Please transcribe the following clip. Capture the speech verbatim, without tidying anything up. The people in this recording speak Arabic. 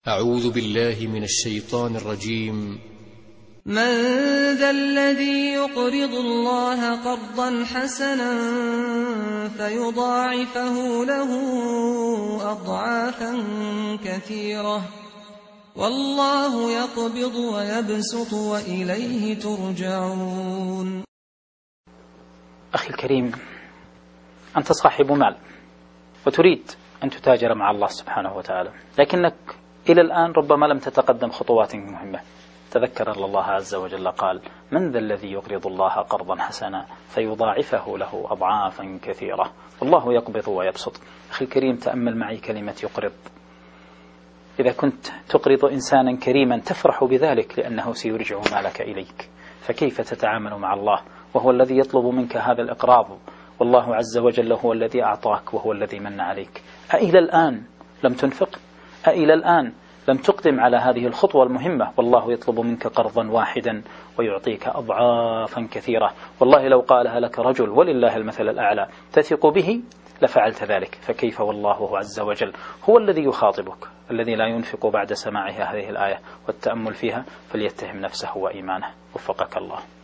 أعوذ بالله من الشيطان الرجيم. من ذا الذي يقرض الله قرضا حسنا فيضاعفه له أضعافا كثيرة والله يقبض ويبسط وإليه ترجعون. أخي الكريم، أنت صاحب مال وتريد أن تتاجر مع الله سبحانه وتعالى، لكنك إلى الآن ربما لم تتقدم خطوات مهمة. تذكر أن الله عز وجل قال: من ذا الذي يقرض الله قرضا حسنا فيضاعفه له أضعافا كثيرة والله يقبض ويبسط. أخي الكريم، تأمل معي كلمة يقرض. إذا كنت تقرض إنسانا كريما تفرح بذلك لأنه سيرجع مالك إليك، فكيف تتعامل مع الله وهو الذي يطلب منك هذا الإقراض، والله عز وجل هو الذي أعطاك وهو الذي من عليك؟ أإلى الآن لم تنفق؟ أإلى الآن لم تقدم على هذه الخطوة المهمة؟ والله يطلب منك قرضا واحدا ويعطيك أضعافا كثيرة. والله لو قالها لك رجل ولله المثل الأعلى تثق به لفعلت ذلك، فكيف والله هو عز وجل هو الذي يخاطبك، الذي لا ينفق بعد سماعها هذه الآية والتأمل فيها فليتهم نفسه وإيمانه. وفقك الله.